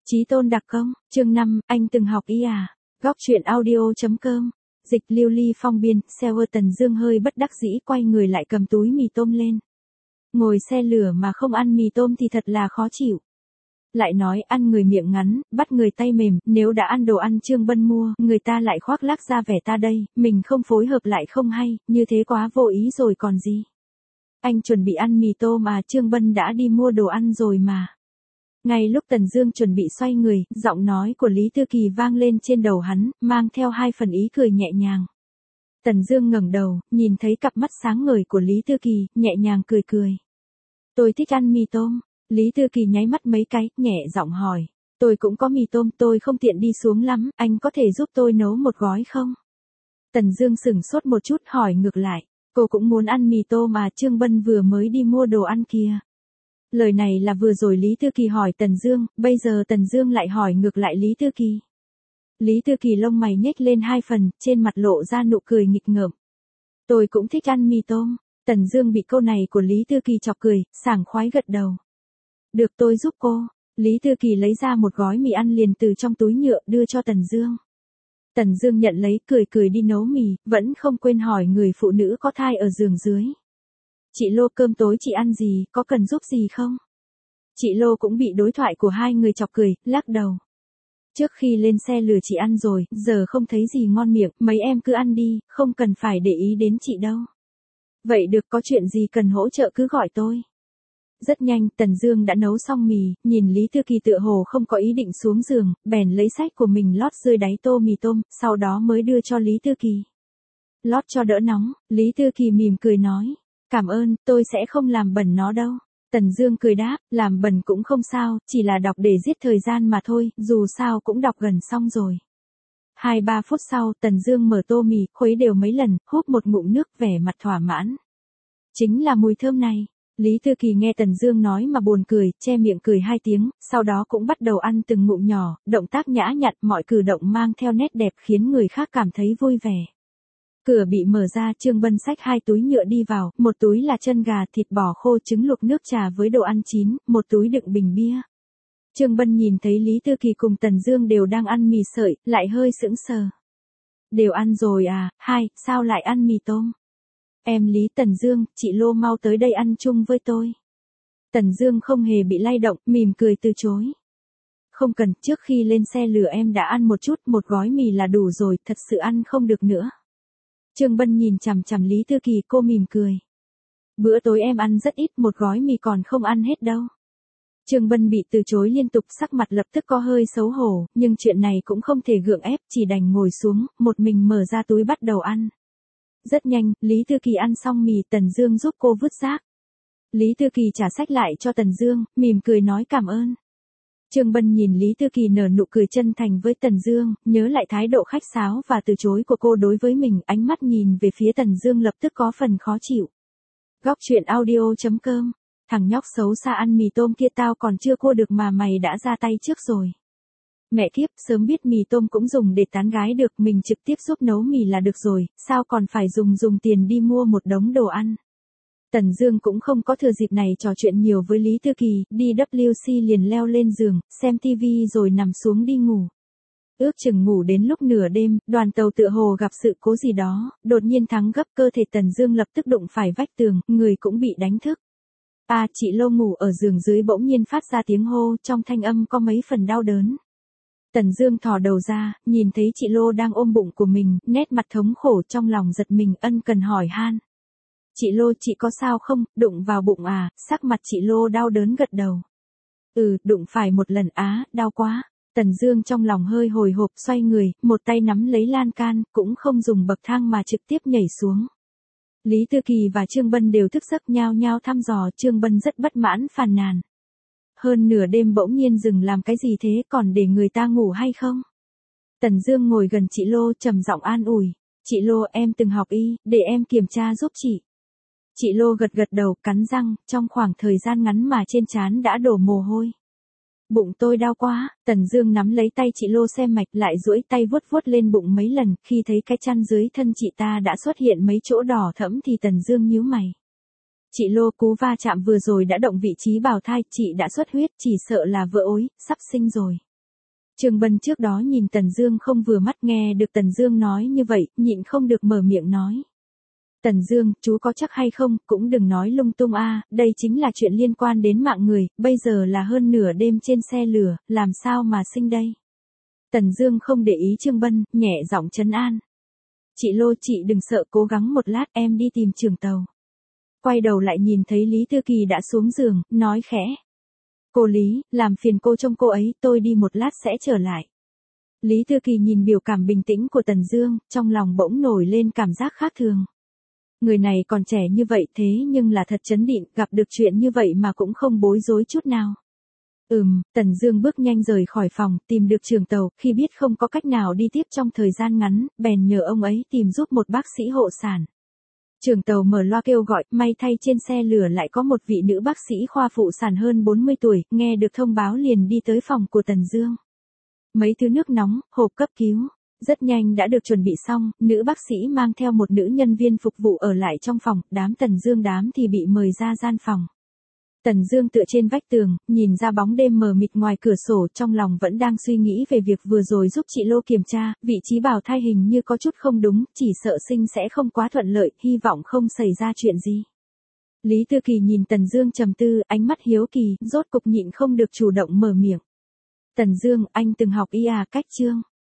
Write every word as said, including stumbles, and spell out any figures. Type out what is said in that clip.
Chí Tôn đặc công, chương năm, anh từng học y à? Góc truyện audio.com. Dịch Lưu Ly Phong biên, Seller Tần Dương hơi bất đắc dĩ quay người lại cầm túi mì tôm lên. Ngồi xe lửa mà không ăn mì tôm thì thật là khó chịu. Lại nói ăn người miệng ngắn, bắt người tay mềm, nếu đã ăn đồ ăn Trương Bân mua, người ta lại khoác lác ra vẻ ta đây, mình không phối hợp lại không hay, như thế quá vô ý rồi còn gì. Anh chuẩn bị ăn mì tôm mà Trương Bân đã đi mua đồ ăn rồi mà. Ngay lúc Tần Dương chuẩn bị xoay người, giọng nói của Lý Tư Kỳ vang lên trên đầu hắn, mang theo hai phần ý cười nhẹ nhàng. Tần Dương ngẩng đầu, nhìn thấy cặp mắt sáng ngời của Lý Tư Kỳ, nhẹ nhàng cười cười. Tôi thích ăn mì tôm. Lý Tư Kỳ nháy mắt mấy cái, nhẹ giọng hỏi. Tôi cũng có mì tôm, tôi không tiện đi xuống lắm, anh có thể giúp tôi nấu một gói không? Tần Dương sững sốt một chút hỏi ngược lại. Cô cũng muốn ăn mì tôm mà Trương Bân vừa mới đi mua đồ ăn kìa. Lời này là vừa rồi Lý Tư Kỳ hỏi Tần Dương, bây giờ Tần Dương lại hỏi ngược lại Lý Tư Kỳ. Lý Tư Kỳ lông mày nhếch lên hai phần, trên mặt lộ ra nụ cười nghịch ngợm. Tôi cũng thích ăn mì tôm. Tần Dương bị câu này của Lý Tư Kỳ chọc cười, sảng khoái gật đầu. Được, tôi giúp cô. Lý Tư Kỳ lấy ra một gói mì ăn liền từ trong túi nhựa đưa cho Tần Dương. Tần Dương nhận lấy cười cười đi nấu mì, vẫn không quên hỏi người phụ nữ có thai ở giường dưới. Chị Lô, cơm tối chị ăn gì, có cần giúp gì không? Chị Lô cũng bị đối thoại của hai người chọc cười, lắc đầu. Trước khi lên xe lừa chị ăn rồi, giờ không thấy gì ngon miệng, mấy em cứ ăn đi, không cần phải để ý đến chị đâu. Vậy được, có chuyện gì cần hỗ trợ cứ gọi tôi. Rất nhanh, Tần Dương đã nấu xong mì, nhìn Lý Tư Kỳ tựa hồ không có ý định xuống giường, bèn lấy sách của mình lót dưới đáy tô mì tôm, sau đó mới đưa cho Lý Tư Kỳ. Lót cho đỡ nóng, Lý Tư Kỳ mỉm cười nói. Cảm ơn, tôi sẽ không làm bẩn nó đâu. Tần Dương cười đáp, làm bẩn cũng không sao, chỉ là đọc để giết thời gian mà thôi, dù sao cũng đọc gần xong rồi. Hai ba phút sau, Tần Dương mở tô mì, khuấy đều mấy lần, húp một ngụm nước, vẻ mặt thỏa mãn. Chính là mùi thơm này. Lý Tư Kỳ nghe Tần Dương nói mà buồn cười, che miệng cười hai tiếng, sau đó cũng bắt đầu ăn từng ngụm nhỏ, động tác nhã nhặn, mọi cử động mang theo nét đẹp khiến người khác cảm thấy vui vẻ. Cửa bị mở ra, Trương Bân xách hai túi nhựa đi vào, một túi là chân gà, thịt bò khô, trứng luộc, nước trà với đồ ăn chín, một túi đựng bình bia. Trương Bân nhìn thấy Lý Tư Kỳ cùng Tần Dương đều đang ăn mì sợi, lại hơi sững sờ. Đều ăn rồi à, hai, sao lại ăn mì tôm? Em Lý, Tần Dương, chị Lô mau tới đây ăn chung với tôi. Tần Dương không hề bị lay động, mỉm cười từ chối. Không cần, trước khi lên xe lửa em đã ăn một chút, một gói mì là đủ rồi, thật sự ăn không được nữa. Trương Bân nhìn chằm chằm Lý Tư Kỳ, cô mỉm cười. Bữa tối em ăn rất ít, một gói mì còn không ăn hết đâu. Trương Bân bị từ chối liên tục, sắc mặt lập tức có hơi xấu hổ, nhưng chuyện này cũng không thể gượng ép, chỉ đành ngồi xuống, một mình mở ra túi bắt đầu ăn. Rất nhanh, Lý Tư Kỳ ăn xong mì, Tần Dương giúp cô vứt rác. Lý Tư Kỳ trả sách lại cho Tần Dương, mỉm cười nói cảm ơn. Trương Bân nhìn Lý Tư Kỳ nở nụ cười chân thành với Tần Dương, nhớ lại thái độ khách sáo và từ chối của cô đối với mình, ánh mắt nhìn về phía Tần Dương lập tức có phần khó chịu. Góc truyện audio.com. Thằng nhóc xấu xa ăn mì tôm kia tao còn chưa cua được mà mày đã ra tay trước rồi. Mẹ kiếp, sớm biết mì tôm cũng dùng để tán gái được, mình trực tiếp giúp nấu mì là được rồi, sao còn phải dùng dùng tiền đi mua một đống đồ ăn. Tần Dương cũng không có thừa dịp này trò chuyện nhiều với Lý Tư Kỳ, đi vê kép xê liền leo lên giường, xem tivi rồi nằm xuống đi ngủ. Ước chừng ngủ đến lúc nửa đêm, đoàn tàu tựa hồ gặp sự cố gì đó, đột nhiên thắng gấp, cơ thể Tần Dương lập tức đụng phải vách tường, người cũng bị đánh thức. À, chị Lô ngủ ở giường dưới bỗng nhiên phát ra tiếng hô, trong thanh âm có mấy phần đau đớn. Tần Dương thò đầu ra, nhìn thấy chị Lô đang ôm bụng của mình, nét mặt thống khổ, trong lòng giật mình, ân cần hỏi han. Chị Lô, chị có sao không, đụng vào bụng à? Sắc mặt chị Lô đau đớn gật đầu. Ừ, đụng phải một lần á, đau quá. Tần Dương trong lòng hơi hồi hộp, xoay người, một tay nắm lấy lan can, cũng không dùng bậc thang mà trực tiếp nhảy xuống. Lý Tư Kỳ và Trương Bân đều thức giấc nhao nhao thăm dò, Trương Bân rất bất mãn phàn nàn. Hơn nửa đêm bỗng nhiên dừng làm cái gì thế, còn để người ta ngủ hay không? Tần Dương ngồi gần chị Lô trầm giọng an ủi. Chị Lô, em từng học y, để em kiểm tra giúp chị. Chị Lô gật gật đầu, cắn răng, trong khoảng thời gian ngắn mà trên trán đã đổ mồ hôi. Bụng tôi đau quá. Tần Dương nắm lấy tay chị Lô xem mạch, lại duỗi tay vuốt vuốt lên bụng mấy lần, khi thấy cái chăn dưới thân chị ta đã xuất hiện mấy chỗ đỏ thẫm thì Tần Dương nhíu mày. Chị Lô, cú va chạm vừa rồi đã động vị trí bào thai, chị đã xuất huyết, chỉ sợ là vỡ ối, sắp sinh rồi. Trương Bân trước đó nhìn Tần Dương không vừa mắt, nghe được Tần Dương nói như vậy, nhịn không được mở miệng nói. Tần Dương, chú có chắc hay không, cũng đừng nói lung tung a, đây chính là chuyện liên quan đến mạng người, bây giờ là hơn nửa đêm trên xe lửa, làm sao mà sinh đây. Tần Dương không để ý Trương Bân, nhẹ giọng trấn an. Chị Lô, chị đừng sợ, cố gắng một lát, em đi tìm trưởng tàu. Quay đầu lại nhìn thấy Lý Thư Kỳ đã xuống giường, nói khẽ. Cô Lý, làm phiền cô trông cô ấy, tôi đi một lát sẽ trở lại. Lý Thư Kỳ nhìn biểu cảm bình tĩnh của Tần Dương, trong lòng bỗng nổi lên cảm giác khác thường. Người này còn trẻ như vậy thế nhưng là thật trấn định, gặp được chuyện như vậy mà cũng không bối rối chút nào. Ừm, Tần Dương bước nhanh rời khỏi phòng, tìm được trưởng tàu, khi biết không có cách nào đi tiếp trong thời gian ngắn, bèn nhờ ông ấy tìm giúp một bác sĩ hộ sản. Trưởng tàu mở loa kêu gọi, may thay trên xe lửa lại có một vị nữ bác sĩ khoa phụ sản hơn bốn mươi tuổi, nghe được thông báo liền đi tới phòng của Tần Dương. Mấy thứ nước nóng, hộp cấp cứu, rất nhanh đã được chuẩn bị xong, nữ bác sĩ mang theo một nữ nhân viên phục vụ ở lại trong phòng, đám Tần Dương đám thì bị mời ra gian phòng. Tần Dương tựa trên vách tường, nhìn ra bóng đêm mờ mịt ngoài cửa sổ, trong lòng vẫn đang suy nghĩ về việc vừa rồi giúp chị Lô kiểm tra, vị trí bào thai hình như có chút không đúng, chỉ sợ sinh sẽ không quá thuận lợi, hy vọng không xảy ra chuyện gì. Lý Thư Kỳ nhìn Tần Dương trầm tư, ánh mắt hiếu kỳ, rốt cục nhịn không được chủ động mở miệng. Tần Dương, anh từng học y à, cách chương.